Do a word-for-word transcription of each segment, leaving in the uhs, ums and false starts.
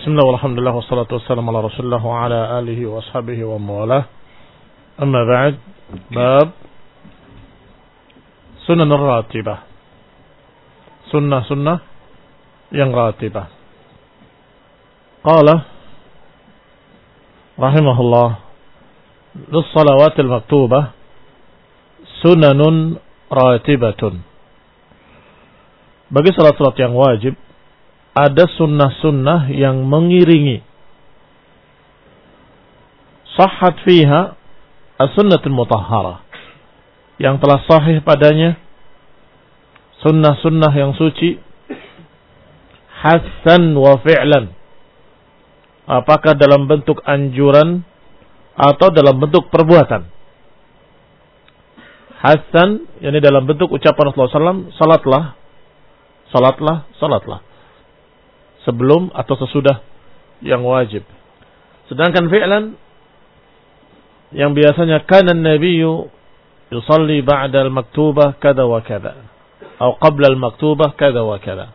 Bismillah walhamdulillah wassalatu wassalamu ala rasulillah wa ala alihi wa ashabihi wa mawalah. Amma ba'd, bab sunan ratibah, sunnah-sunnah yang ratibah. Qala rahimahullah, lis-salawatil maktubah sunanun ratibatun. Bagi salat-salat yang wajib ada sunnah-sunnah yang mengiringi. Sahhat fiha as-sunnatul mutahharah, yang telah sahih padanya sunnah-sunnah yang suci, hasan wa fi'lan, apakah dalam bentuk anjuran atau dalam bentuk perbuatan. Hasan, yakni dalam bentuk ucapan Rasulullah sallallahu alaihi wasallam, salatlah, salatlah, salatlah, sebelum atau sesudah yang wajib. Sedangkan fi'lan yang biasanya kana an-nabiyyu yusalli ba'da al-maktubah kada wa kada atau qabla al-maktubah kada wa kada.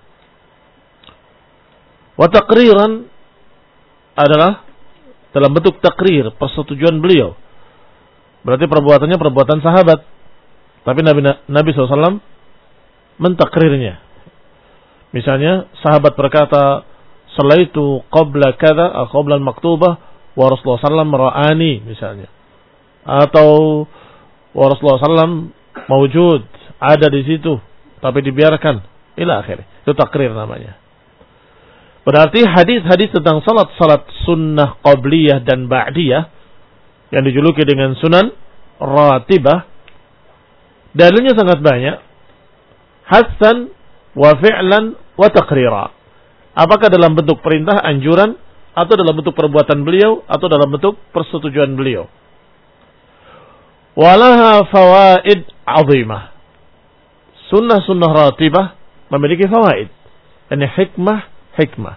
Wa taqriran adalah dalam bentuk takrir, persetujuan beliau. Berarti perbuatannya perbuatan sahabat, tapi Nabi Nabi shallallahu alaihi wasallam mentakrirnya. Misalnya sahabat berkata, "Sallaitu qabla kadza, qabla al-maktubah wa Rasulullah sallallahu alaihi wasallam ra'ani," misalnya. Atau wa Rasulullah sallallahu alaihi wasallam mawjud, ada di situ tapi dibiarkan, ila akhir. Itu takrir namanya. Berarti hadis-hadis tentang salat-salat sunnah qabliyah dan ba'diyah yang dijuluki dengan sunan ratibah, dalilnya sangat banyak. Hasan wa fi'lan wa taqrira. Apakah dalam bentuk perintah, anjuran, atau dalam bentuk perbuatan beliau, atau dalam bentuk persetujuan beliau. Walaha fawaid azimah. Sunnah-sunnah ratibah memiliki fawaid. Ini hikmah-hikmah.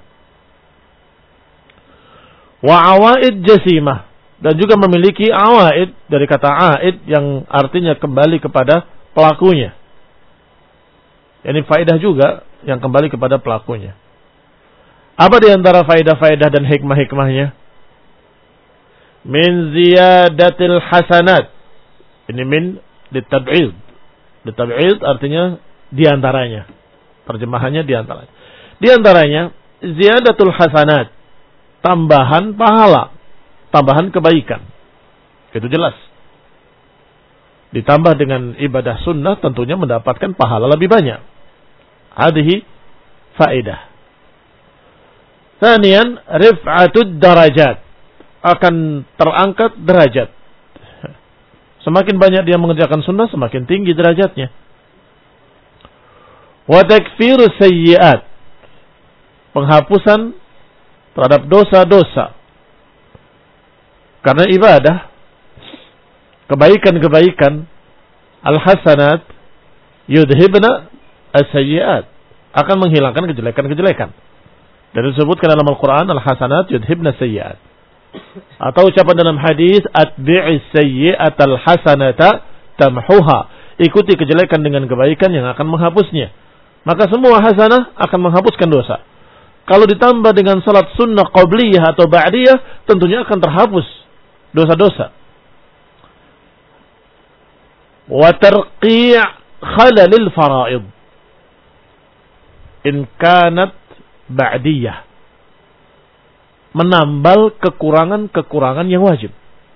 Wa awaid jasimah. Dan juga memiliki awaid, dari kata aid yang artinya kembali kepada pelakunya. Ini faedah juga yang kembali kepada pelakunya. Apa di antara faedah-faedah dan hikmah-hikmahnya? Min ziyadatil hasanat. Ini min ditab'id. Ditab'id artinya di antaranya. Terjemahannya di antaranya. Di antaranya ziyadatul hasanat, tambahan pahala, tambahan kebaikan. Itu jelas. Ditambah dengan ibadah sunnah tentunya mendapatkan pahala lebih banyak. Hadhihi faedah. Tsaniyan, rif'atud darajat, akan terangkat derajat. Semakin banyak dia mengerjakan sunnah, semakin tinggi derajatnya. Wa takfirus sayyi'at, penghapusan terhadap dosa-dosa. Karena ibadah, kebaikan-kebaikan, al-hasanat yudhibna as-sayyi'at, akan menghilangkan kejelekan-kejelekan. Dan disebutkan dalam Al-Quran, al-hasanat yudhibna as-sayyi'at. Atau ucapan dalam hadis, atbi'is sayyi'atal hasanata tamhuha, ikuti kejelekan dengan kebaikan yang akan menghapusnya. Maka semua hasanah akan menghapuskan dosa. Kalau ditambah dengan salat sunnah qabliyah atau ba'diyah, tentunya akan terhapus dosa-dosa. Wa tarqi' khalalil fara'id in kanat ba'diyah, menambal kekurangan-kekurangan yang wajib.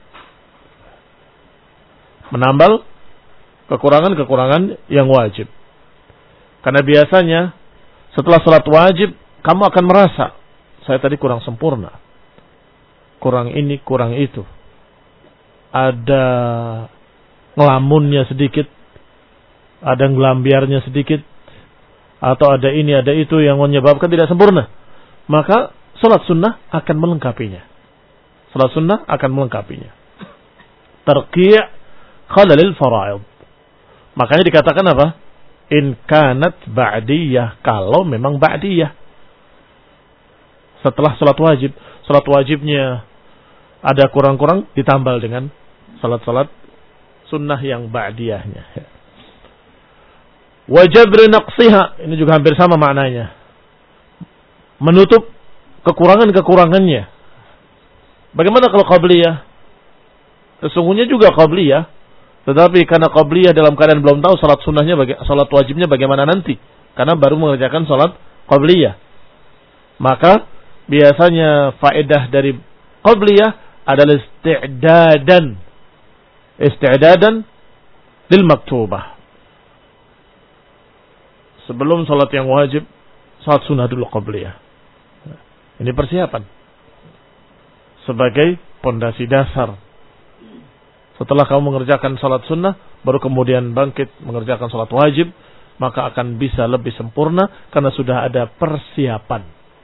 Menambal kekurangan-kekurangan yang wajib. Karena biasanya setelah salat wajib kamu akan merasa, saya tadi kurang sempurna, kurang ini, kurang itu, ada ngelamunnya sedikit, ada ngelambiarnya sedikit, atau ada ini, ada itu yang menyebabkan tidak sempurna. Maka salat sunnah akan melengkapinya. Salat sunnah akan melengkapinya. Tarqi' khalalil fara'id. Makanya dikatakan apa? In kanat ba'diyah, kalau memang ba'diyah. Setelah salat wajib, salat wajibnya ada kurang-kurang, ditambal dengan salat-salat sunnah yang ba'diyahnya. Wa jabri naqsiha, ini juga hampir sama maknanya. Menutup kekurangan-kekurangannya. Bagaimana kalau qabliyah? Sesungguhnya juga qabliyah, tetapi karena qabliyah dalam keadaan belum tahu salat sunnahnya, salat wajibnya bagaimana nanti, karena baru mengerjakan salat qabliyah. Maka biasanya faedah dari qabliyah adalah isti'dadan, isti'dadan lil maktubah. Sebelum salat yang wajib, salat sunnah dulu qabliyah. Ini persiapan sebagai pondasi dasar. Setelah kamu mengerjakan salat sunnah, baru kemudian bangkit mengerjakan salat wajib, maka akan bisa lebih sempurna karena sudah ada persiapan.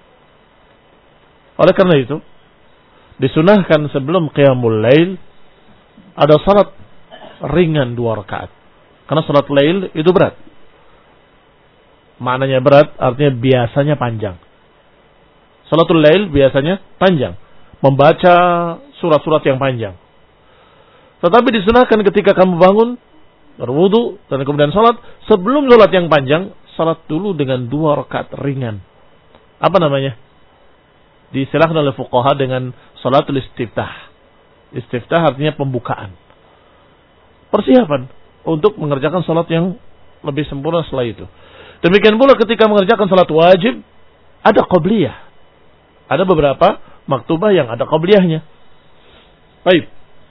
Oleh karena itu, disunahkan sebelum qiyamul lail ada salat ringan dua rakaat. Karena salat lail itu berat. Maknanya berat artinya biasanya panjang. Salatul lail biasanya panjang, membaca surat-surat yang panjang. Tetapi disunahkan ketika kamu bangun, berwudu dan kemudian salat, sebelum salat yang panjang, salat dulu dengan dua rakaat ringan. Apa namanya? Diistilahkan oleh fuqaha dengan salatul istiftah. Istiftah artinya pembukaan. Persiapan untuk mengerjakan salat yang lebih sempurna setelah itu. Demikian pula ketika mengerjakan salat wajib, ada qabliyah. Ada beberapa maktubah yang ada qabliyahnya. Baik.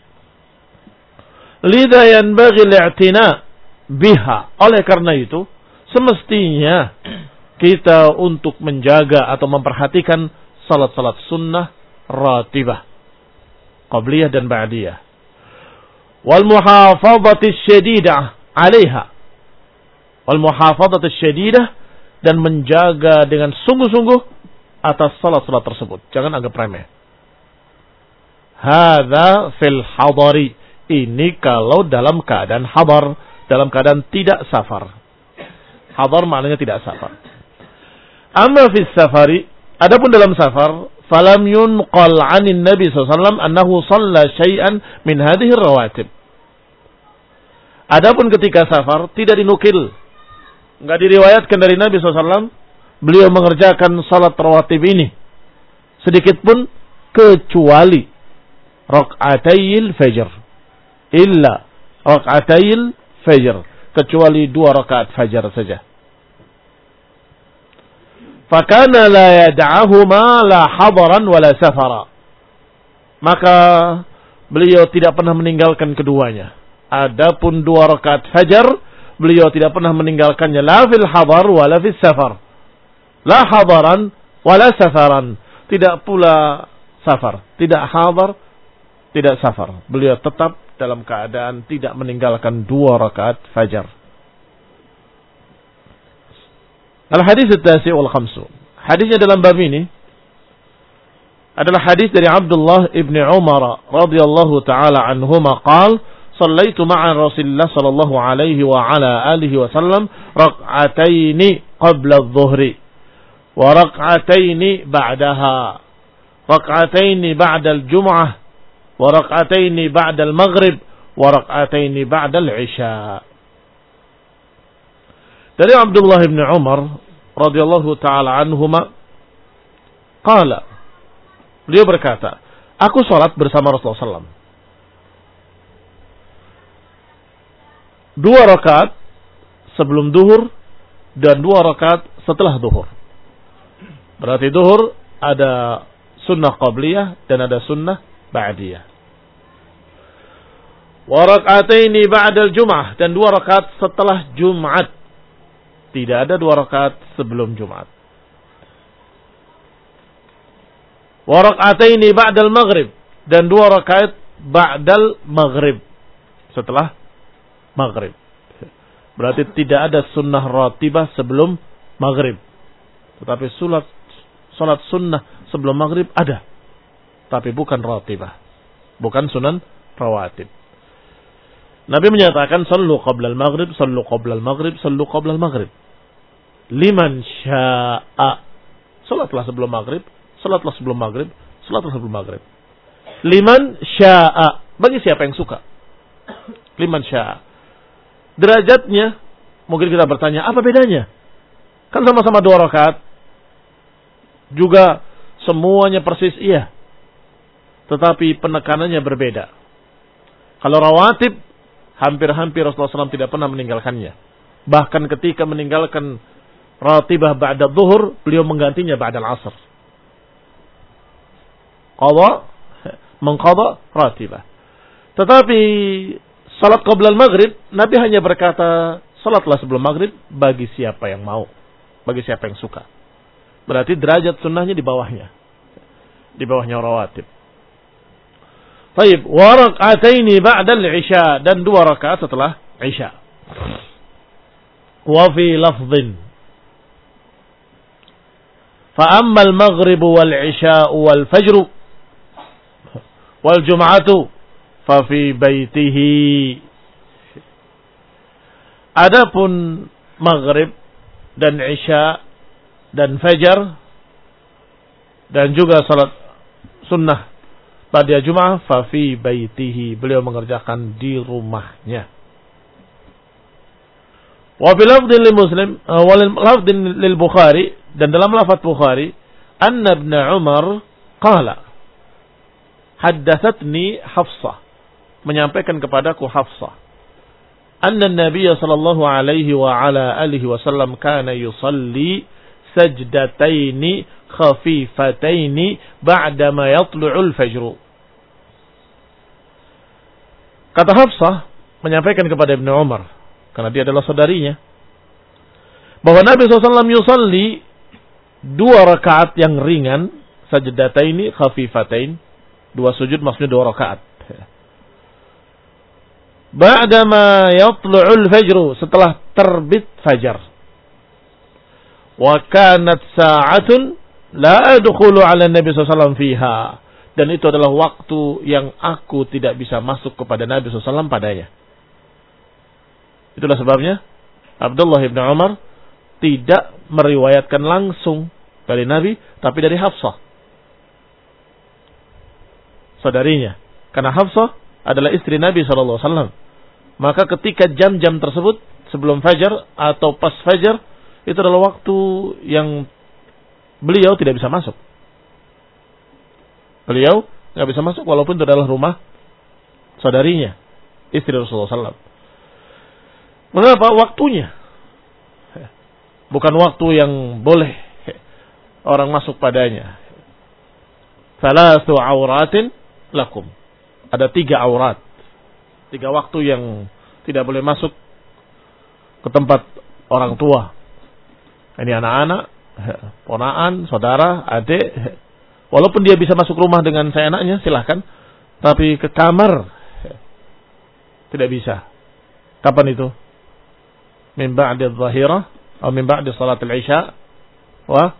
Lidha yanbaghi al-i'tina biha. Oleh karena itu, semestinya kita untuk menjaga atau memperhatikan salat-salat sunnah ratibah, qabliyah dan ba'diyah. Wal muhafadhati syadidah 'alaiha. Wal muhafadhati syadidah, dan menjaga dengan sungguh-sungguh atas salat-salat tersebut. Jangan anggap remeh. Hadza fil hadari. Ini kalau dalam keadaan hadar, dalam keadaan tidak safar. Hadar maknanya tidak safar. Amma fis safari, adapun dalam safar, falam yunqal 'anin Nabi sallallahu alaihi wasallam annahu shalla syai'an min hadhihi rawatib. Adapun ketika safar tidak dinukil, enggak diriwayatkan dari Nabi sallallahu alaihi wasallam beliau mengerjakan salat rawatib ini sedikit pun kecuali rak'atayil fajr. Illa rak'atayil fajr, kecuali dua rakaat fajar saja. Fakana la yad'ahuma la hadaran wala safara. Maka beliau tidak pernah meninggalkan keduanya. Adapun dua rakaat fajar, beliau tidak pernah meninggalkannya la fil hadar wala fis safar. La hadaran wala safaran. Tidak pula safar, tidak hadar, tidak safar. Beliau tetap dalam keadaan tidak meninggalkan dua rakaat fajar. Al-hadis at-tasi' wal khamsun. Hadisnya dalam bab ini adalah hadis dari Abdullah ibn Umar radhiyallahu taala anhuma qala sallaitu ma'a Rasulillah sallallahu alaihi wa ala alihi wa sallam rak'ataini qabla adh-dhuhri wa rak'ataini ba'daha, rak'ataini ba'da al-jum'ah wa rak'ataini ba'da al-maghrib wa rak'ataini ba'da al-isha. Dari Abdullah bin Umar radhiyallahu taala anhuma qala, beliau berkata, aku salat bersama Rasulullah sallallahu alaihi wasallam dua rakaat sebelum duhur dan dua rakaat setelah duhur. Berarti duhur ada sunnah qabliyah dan ada sunnah ba'diyah. Wa rak'ataini ba'da al-jum'ah, dan dua rakaat setelah Jumat. Tidak ada dua rakaat sebelum Jumat. Wa rak'ataini ba'da al-maghrib, dan dua rakaat ba'dal maghrib, setelah maghrib. Berarti tidak ada sunnah ratibah sebelum maghrib. Tetapi salat salat sunnah sebelum maghrib ada, tapi bukan ratibah, bukan sunan rawatib. Nabi menyatakan sallu qabla al-maghrib, sallu qabla al-maghrib, sallu qabla al-maghrib. Liman syaa. Salatlah sebelum maghrib, salatlah sebelum maghrib, salatlah sebelum maghrib. Liman syaa, bagi siapa yang suka. Liman syaa. Derajatnya mungkin kita bertanya, apa bedanya? Kan sama-sama dua rakaat. Juga semuanya persis iya. Tetapi penekanannya berbeda. Kalau rawatib, hampir-hampir Rasulullah shallallahu alaihi wasallam tidak pernah meninggalkannya. Bahkan ketika meninggalkan ratibah ba'da zuhur, beliau menggantinya ba'da al-asr. Qadha, mengqadha ratibah. Tetapi salat qabla al-maghrib, Nabi hanya berkata, salatlah sebelum maghrib bagi siapa yang mau, bagi siapa yang suka. Berarti derajat sunnahnya di bawahnya. Di bawahnya rawatib. Baik, wa rak'ataini ba'da al-isya, dan dua rakaat setelah isya. Wa fi lafdhin, fa amma al-maghrib wal isya wal fajr wal jum'atu fa fi baitihi. Adapun maghrib dan isya dan fajar dan juga salat sunnah pada Jumat, fa fi baitihi, beliau mengerjakan di rumahnya. Wa fi lafdhin li Muslim wa lafdhin lil Bukhari, dan dalam lafaz Bukhari, anna Ibn Umar qala haddathatni Hafsah, menyampaikan kepadaku Hafsah, anna Nabi sallallahu alaihi wa ala alihi wasallam kana yusalli sajdataini khafifataini ba'dama yatlu'ul fajr. Kata Hafsah menyampaikan kepada Ibnu Umar, karena dia adalah saudarinya, bahwa Nabi shallallahu alaihi wasallam yusalli dua rakaat yang ringan, sajdataini khafifatain, dua sujud maksudnya dua rakaat. Ba'dama yatlu'ul fajr, setelah terbit fajar. Wa kanat sa'atun la adkhulu 'ala Nabi sallallahu alaihi wasallam fiha, dan itu adalah waktu yang aku tidak bisa masuk kepada Nabi sallallahu alaihi wasallam padanya. Itulah sebabnya Abdullah bin Umar tidak meriwayatkan langsung dari Nabi, tapi dari Hafsah, saudarinya. Karena Hafsah adalah istri Nabi sallallahu alaihi wasallam. Maka ketika jam-jam tersebut sebelum fajar atau pas fajar, itu adalah waktu yang beliau tidak bisa masuk. Beliau nggak bisa masuk walaupun itu adalah rumah saudarinya, istri Rasulullah sallallahu alaihi wasallam. Mengapa? Waktunya bukan waktu yang boleh orang masuk padanya. Thalathu auratin lakum. Ada tiga aurat, tiga waktu yang tidak boleh masuk ke tempat orang tua. Ini anak-anak, ponaan, saudara, adik. Walaupun dia bisa masuk rumah dengan seenaknya, silahkan. Tapi ke kamar tidak bisa. Kapan itu? Min ba'di adh-dhahirah atau min ba'di salat al-isya wa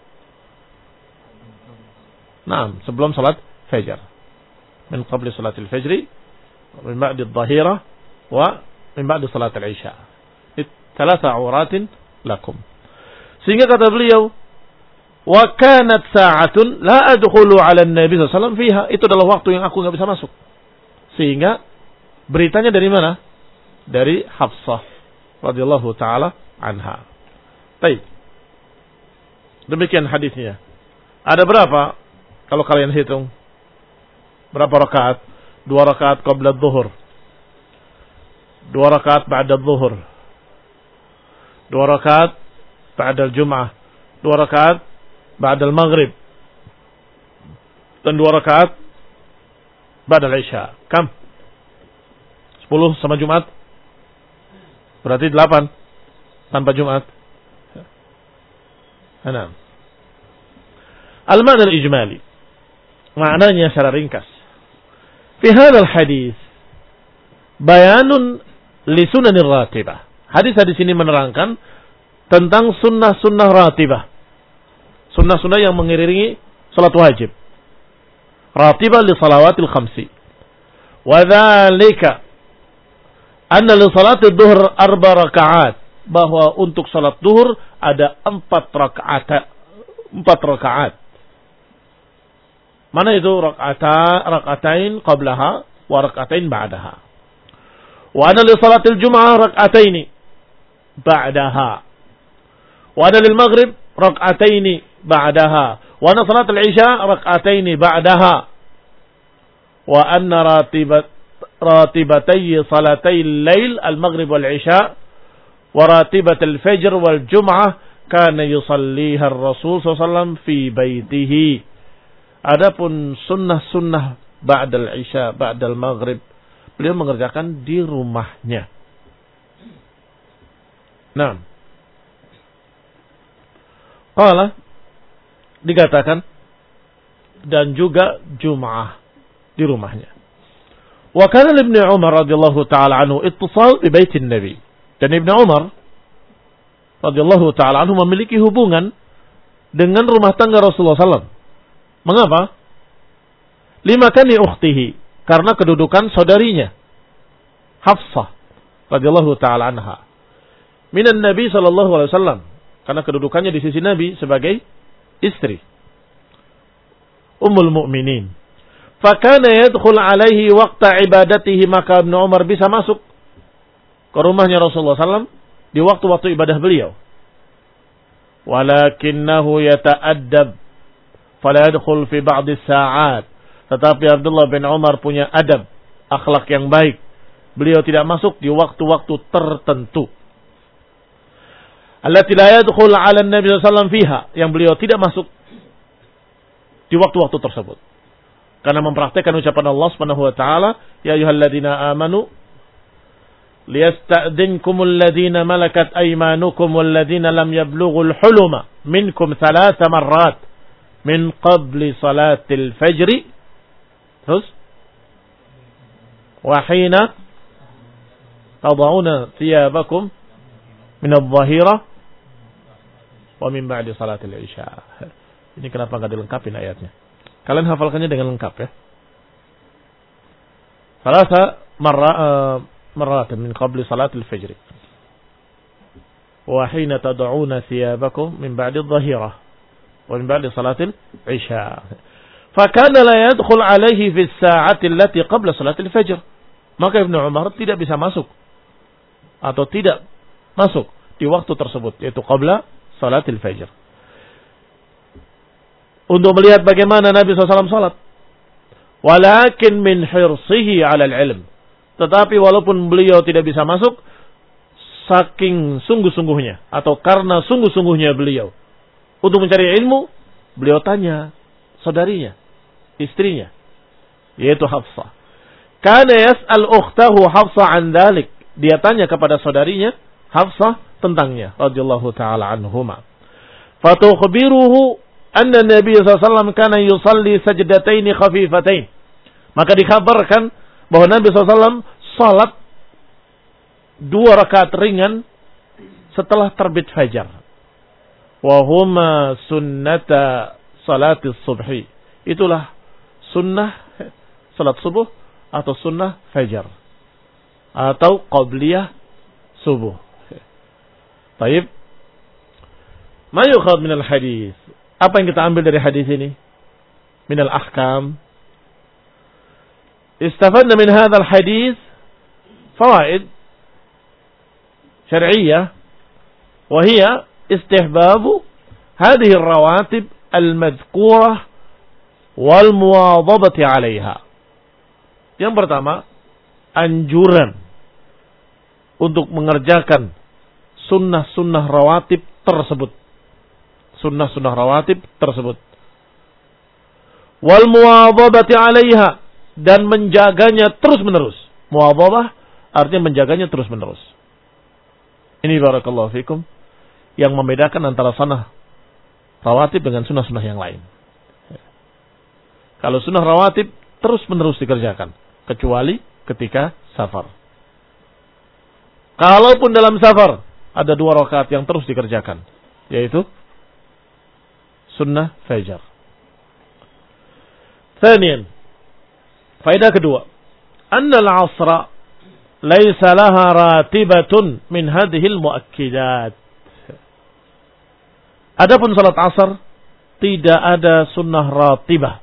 Naam, sebelum salat fajar. Min qabli salat al-fajri, min ba'di adh-dhahirah wa min ba'di salat al-isya. Thalatha auratin lakum. Sehingga kata beliau, wa kanat sa'atun la adkhulu 'ala an-nabi sallallahu alaihi wasallam fiha, itu adalah waktu yang aku enggak bisa masuk. Sehingga beritanya dari mana? Dari Hafsah radhiyallahu taala anha. Baik. Demikian hadisnya. Ada berapa kalau kalian hitung? Berapa rakaat? Dua rakaat qabla adh-dhuhur. Dua rakaat ba'da adh-dhuhur. Dua rakaat ba'da al-jum'ah. Dua rakaat ba'da al-maghrib. Dan dua rakaat ba'da al-isya. Kam? Sepuluh sama Jumat. Berarti delapan tanpa Jumat. Enam. Al-ma'na al-ijmali. Maknanya secara ringkas. Fi hadzal hadis bayanun li sunanir ratibah. Hadis-hadis ini menerangkan tentang sunnah-sunnah ratibah. Sunnah-sunnah yang mengiringi salat wajib. Ratibah li salawatil khamsi. Wa dzalika anna li salatid dhuhr arba rakaat. Bahwa untuk salat duhur ada empat rakaat. Empat rakaat. Mana itu? Raka'ata, raka'atain qablaha wa raka'atain ba'daha. Wa anna li salatil jum'ah raka'ataini ba'daha. Wa anna lil maghrib raka'ataini ba'daha. wa anna salat al-isya rak'ataini ba'daha wa anna ratibat ratibatay salatay al-lail al-maghrib wal-isya wa ratibat al-fajr wal-jum'ah kana yusalliha ar-rasul sallallahu alaihi wasallam fi baitihi. Adapun sunnah-sunnah ba'dal isya, ba'dal maghrib, beliau mengerjakan di rumahnya. Nah, qala dikatakan dan juga Jum'ah di rumahnya. Wa kana Ibnu Umar radhiyallahu taala anhu ittisal bi baitin Nabi. Dan Ibnu Umar radhiyallahu taala anhu memiliki hubungan dengan rumah tangga Rasulullah sallallahu alaihi wasallam. Mengapa? Lima kani ukhtihi, karena kedudukan saudarinya Hafsah radhiyallahu taala anha minan Nabi sallallahu alaihi wasallam, karena kedudukannya di sisi Nabi sebagai istri Ummul Mukminin. Fakana yadkhul alaihi waqta ibadatihi, maka Ibnu Umar bisa masuk ke rumahnya Rasulullah sallallahu alaihi wasallam di waktu-waktu ibadah beliau. Walakinnahu yata'addab fala yadkhul fi ba'd as-sa'at. Tetapi Abdullah bin Umar punya adab, akhlak yang baik. Beliau tidak masuk di waktu-waktu tertentu. Allati la yadkhul 'ala an-nabi sallallahu alaihi wasallam fiha, yang beliau tidak masuk di waktu-waktu tersebut. Karena mempraktikkan ucapan Allah Subhanahu wa taala, ya ayyuhalladzina amanu liyasta'dinkumul ladzina malakat aymanukum wal ladzina lam yablughul huluma minkum thalatha marrat min qabli salatil fajri. Terus wa hina tad'una thiyabakum min adh-dhahira wa min ba'di salatil isya. Ini kenapa enggak dilengkapin ayatnya? Kalian hafalkannya dengan lengkap ya. Thalatha marra marrat min qabli salatil fajri wa hina tad'una thiyabakum min ba'di adh-dhahira wa min ba'di salatil isya. Fakana la yadkhul alaihi fi as-sa'ati allati qabla salatil fajr. Maka Ibnu Umar tidak bisa masuk atau tidak masuk di waktu tersebut, yaitu qabla salatil fajr, untuk melihat bagaimana Nabi sallallahu alaihi wasallam salat. Walakin min hirsihi 'ala al-'ilm. Tetapi walaupun beliau tidak bisa masuk, saking sungguh-sungguhnya atau karena sungguh-sungguhnya beliau untuk mencari ilmu, beliau tanya saudarinya, istrinya, yaitu Hafsah. Kana yas'al ukhtahu Hafsah an dzalik. Dia tanya kepada saudarinya Hafsah tentangnya radhiyallahu taala anhuma. Fatukhbiruhu anna Nabi sallallahu alaihi wasallam kana yusalli sajdatayn khafifatain. Maka dikabarkan bahwa Nabi sallallahu alaihi wasallam salat dua rakaat ringan setelah terbit fajar. Wa huma sunnata salatis subhi. Itulah sunnah salat subuh atau sunnah fajar atau qabliyah subuh. Baik. Ma yukhad min al-hadis. Apa yang kita ambil dari hadis ini? Min al-ahkam. Istafadna min hadha al-hadis fawaid syar'iyyah wa hiya istihbabu hadhihi ar-rawatib al-madhkurah wal muwadhabati 'alayha. Yang pertama, anjuran untuk mengerjakan sunnah-sunnah rawatib tersebut. Sunnah-sunnah rawatib tersebut. Wal muwadhabati 'alayha, dan menjaganya terus-menerus. Muwadhabah artinya menjaganya terus-menerus. Ini barakallahu fikum yang membedakan antara sunnah rawatib dengan sunnah-sunnah yang lain. Kalau sunnah rawatib terus-menerus dikerjakan, kecuali ketika safar. Kalaupun dalam safar ada dua rakaat yang terus dikerjakan, yaitu sunnah fajar. Thaniyan, faedah kedua, anna al-'asra laysa laha ratibatun min hadhihi al-muakkidat. Adapun salat asar tidak ada sunnah ratibah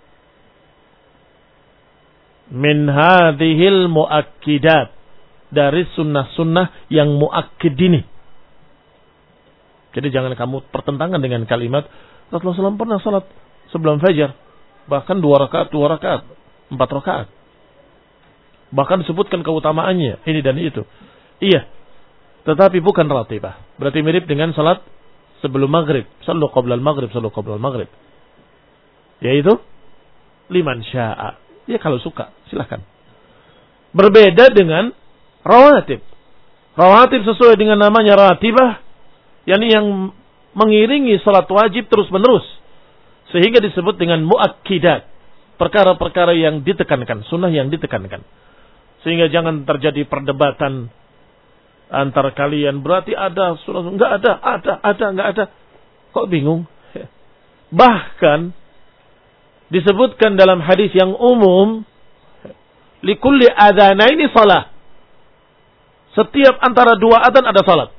min hadhil muakkidat, dari sunnah-sunnah yang muakkid ini. Jadi jangan kamu pertentangan dengan kalimat Rasulullah shallallahu alaihi wasallam pernah salat sebelum fajar. Bahkan dua rakaat, dua rakaat, empat rakaat. Bahkan disebutkan keutamaannya, ini dan itu. Iya, tetapi bukan ratibah. Berarti mirip dengan salat sebelum maghrib. Sallu qabla al-maghrib, sallu qabla al-maghrib. Yaitu, liman sya'a. Ya kalau suka, silahkan. Berbeda dengan rawatib. Rawatib sesuai dengan namanya ratibah, yakni yang mengiringi salat wajib terus-menerus. Sehingga disebut dengan muakkidat. Perkara-perkara yang ditekankan. Sunnah yang ditekankan. Sehingga jangan terjadi perdebatan antara kalian. Berarti ada sunnah. Enggak ada. Ada. Ada. Enggak ada. Kok bingung? Bahkan disebutkan dalam hadis yang umum. Likulli adhanaini salah. Setiap antara dua adhan ada salat.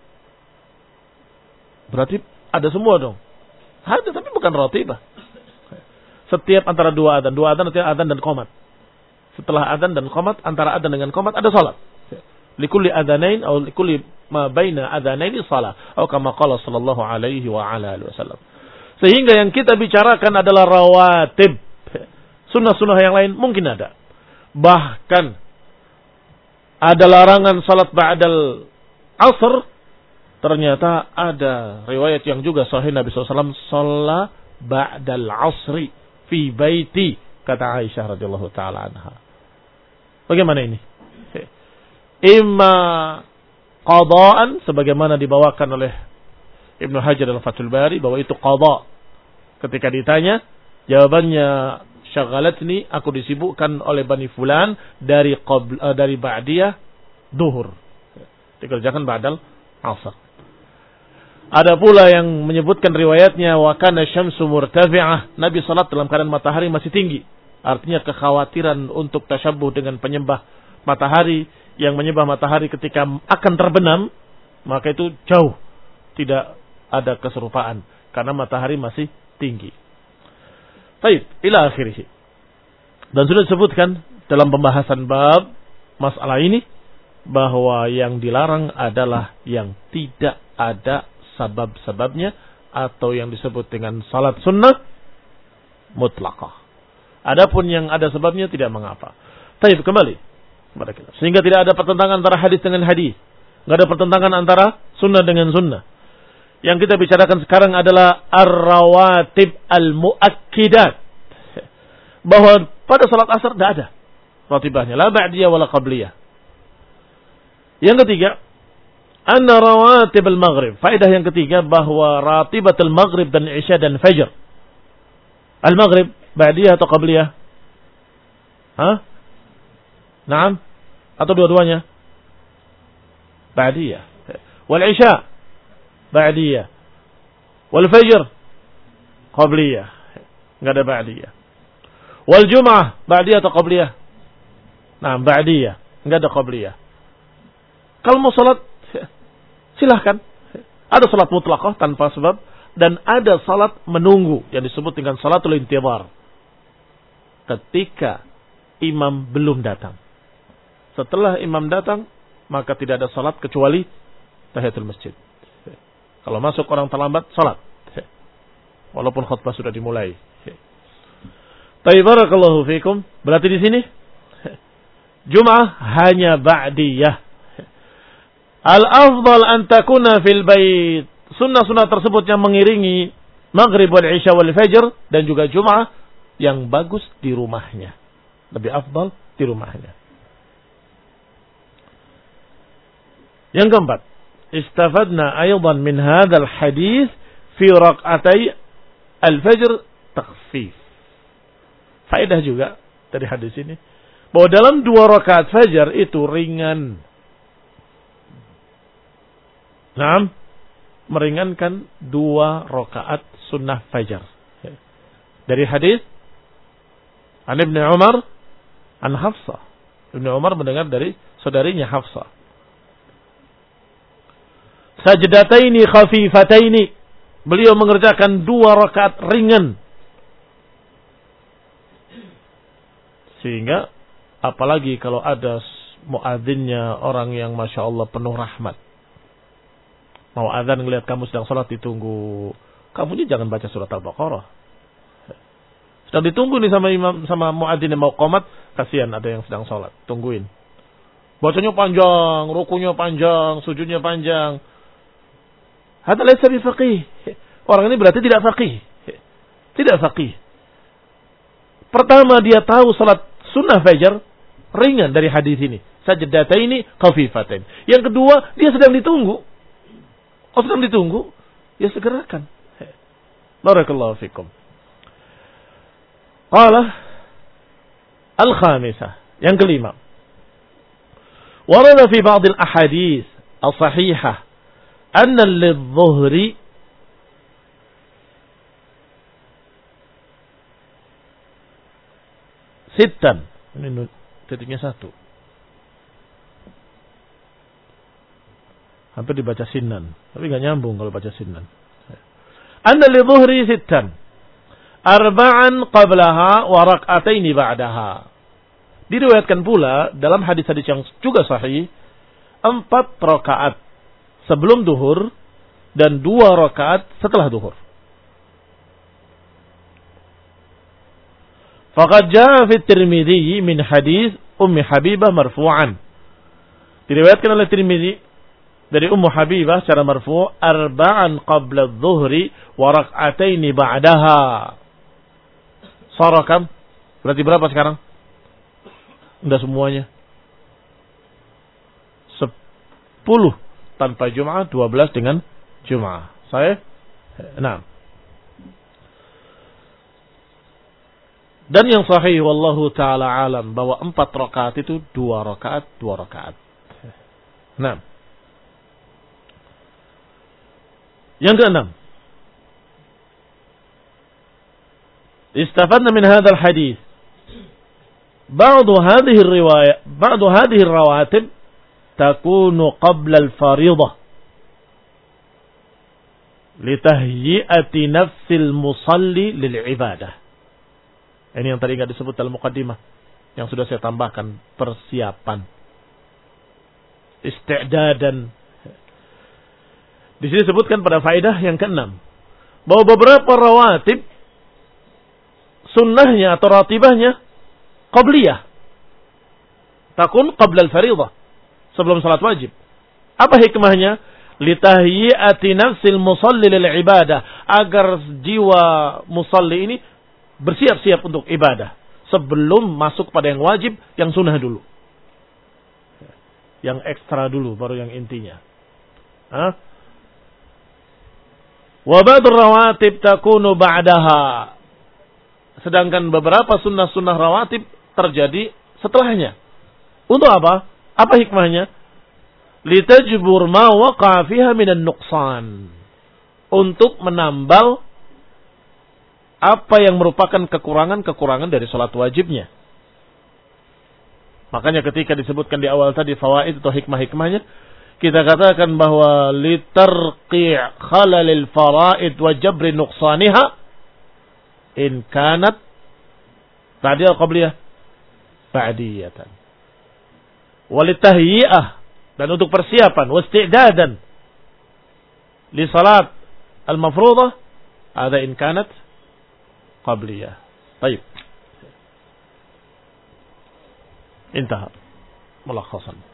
Berarti ada semua dong. Ada, tapi bukan ratibah. Setiap antara dua adzan, dua adzan artinya adzan dan qomat. Setelah adzan dan qomat, antara adzan dengan qomat ada salat. Likulli adzanain atau likulli ma baina adzanaini salat. Atau kama qala sallallahu alaihi wa ala alihi wasallam. Sehingga yang kita bicarakan adalah rawatib. Sunnah-sunnah yang lain mungkin ada. Bahkan ada larangan salat ba'dal asr. Ternyata ada riwayat yang juga sahih Nabi shallallahu alaihi wasallam sholat ba'dal asri fi baiti, kata Aisyah radhiyallahu taala anha. Bagaimana ini? Imma qadaan sebagaimana dibawakan oleh Ibnu Hajar al-Fathul Bari bahwa itu qada. Ketika ditanya, jawabannya syaghalatni, aku disibukkan oleh Bani Fulan dari qabl, uh, dari ba'diyah duhur. Dikerjakan ba'dal asr. Ada pula yang menyebutkan riwayatnya wa kana syamsu murtafi'ah. Nabi salat dalam keadaan matahari masih tinggi. Artinya kekhawatiran untuk tasyabbuh dengan penyembah matahari yang menyembah matahari ketika akan terbenam, maka itu jauh tidak ada keserupaan karena matahari masih tinggi. Baik, ila akhirih. Dan sudah disebutkan dalam pembahasan bab masalah ini bahwa yang dilarang adalah yang tidak ada sebab-sebabnya atau yang disebut dengan salat sunnah mutlaqah. Adapun yang ada sebabnya tidak mengapa. Baik, kembali kepada kita. Sehingga tidak ada pertentangan antara hadis dengan hadis. Enggak ada pertentangan antara sunnah dengan sunnah. Yang kita bicarakan sekarang adalah ar-rawatib al-muakkidat. Bahwa pada salat asar tidak ada ratibahnya, la ba'diyah wala qabliyah. Yang ketiga, anna rawatib al-maghrib. Faedah yang ketiga bahwa ratibat al-maghrib dan isya dan fajr. Al-maghrib ba'diyah atau qabliyah? Hah? Naam? Atau dua-duanya? Ba'diyah. Wal isya ba'diyah. Wal fajr qabliyah. Enggak ada ba'diyah. Wal jum'ah ba'diyah atau qabliyah? Naam, ba'diyah. Enggak ada qabliyah. Kalau mau salat silahkan. Ada salat mutlaqah tanpa sebab dan ada salat menunggu yang disebut dengan salatul intidhar. Ketika imam belum datang. Setelah imam datang, maka tidak ada salat kecuali tahiyatul masjid. Kalau masuk orang terlambat, salat. Walaupun khutbah sudah dimulai. Baik, barakallahu fikum. Berarti di sini Jum'ah hanya ba'diyah. Al-afdal an takuna fil bait. Sunnah-sunnah tersebut yang mengiringi maghrib wal isya wal fajr dan juga Jum'ah yang bagus di rumahnya. Lebih afdal di rumahnya. Yang keempat, istafadna aydan min hadzal hadis fi raq'atay al-fajr takhfif. Faedah juga dari hadis ini bahwa dalam dua rakaat fajar itu ringan. Naam, meringankan dua rakaat sunnah fajar. Dari hadis an Ibnu Umar an Hafsah. Ibnu Umar mendengar dari saudarinya Hafsah. Sajdataini khafifataini. Beliau mengerjakan dua rakaat ringan. Sehingga apalagi kalau ada muadzinnya orang yang Masya Allah penuh rahmat. Mau adzan ngelihat kamu sedang sholat ditunggu. kamunya jangan baca surat Al-Baqarah. Sedang ditunggu nih sama imam, sama muadzin yang mau qomat, kasihan ada yang sedang sholat, tungguin. Bacanya panjang, rukunya panjang, sujudnya panjang. Hadza laysa bi faqih. Orang ini berarti tidak faqih. Tidak faqih. Pertama dia tahu salat sunnah fajar ringan dari hadis ini. Sajdataini khafifatain. Yang kedua, dia sedang ditunggu. Oh, sedang ditunggu, ya segerakan. Barakallahu fikum. Qala al-khamisah, yang kelima. Warada fi ba'd al-ahadits as-sahihah anna lidh-dhuhri sittan. Ini titiknya satu. Hampir dibaca sinan, tapi enggak nyambung kalau baca sinan. Anna lidh-dhuhri sittan. Arba'an qablaha wa rak'ataini ba'daha. Diriwayatkan pula dalam hadis-hadis yang juga sahih, empat rakaat sebelum duhur dan dua rakaat setelah duhur. Faqad jaa fi Tirmidzi min hadis Ummi Habibah marfu'an. Diriwayatkan oleh Tirmidzi dari Ummu Habibah secara marfu', arba'an qabla adh-dhuhri wa rak'ataini ba'daha. Sarakam, berarti berapa sekarang? Enggak semuanya. Sepuluh tanpa Jum'ah, dua belas dengan Jum'ah. Saya? Enam. Dan yang sahih wallahu ta'ala alam bahwa empat rakaat itu dua rakaat, dua rakaat. Enam. Yang keenam. استفدنا من هذا الحديث بعض هذه الرواية بعض هذه الرواتب تكون قبل الفريضة لتهيئة نفس المصلي للعبادة. Ini yang tadi enggak disebut dalam muqaddimah, yang sudah saya tambahkan, persiapan, isti'dadan. Di sini disebutkan pada faedah yang keenam bahwa beberapa rawatib sunnahnya atau ratibahnya qabliyah. Takun qabla al-fariḍah, sebelum salat wajib. Apa hikmahnya? Litahyi'ati nafsil musalli lil ibadah, agar jiwa musalli ini bersiap-siap untuk ibadah sebelum masuk pada yang wajib, yang sunnah dulu. Yang ekstra dulu baru yang intinya. Hah? Wa ba'd rawatib takunu ba'daha. Sedangkan beberapa sunnah-sunnah rawatib terjadi setelahnya. Untuk apa? Apa hikmahnya? Litajbur ma waqa'a fiha minan nuqsan. Untuk menambal apa yang merupakan kekurangan-kekurangan dari salat wajibnya. Makanya ketika disebutkan di awal tadi fawaid atau hikmah-hikmahnya, kita katakan bahwa litarqi' khalalil faraid wa jabri nuqsaniha in kanat ta'dil qabliyah ba'diyatan. Walitahyi'ah, dan untuk persiapan, wasti'dadan li salat al-mafruḍah, ada in kanat qabliyah. Baik. Intaha mulakhasan.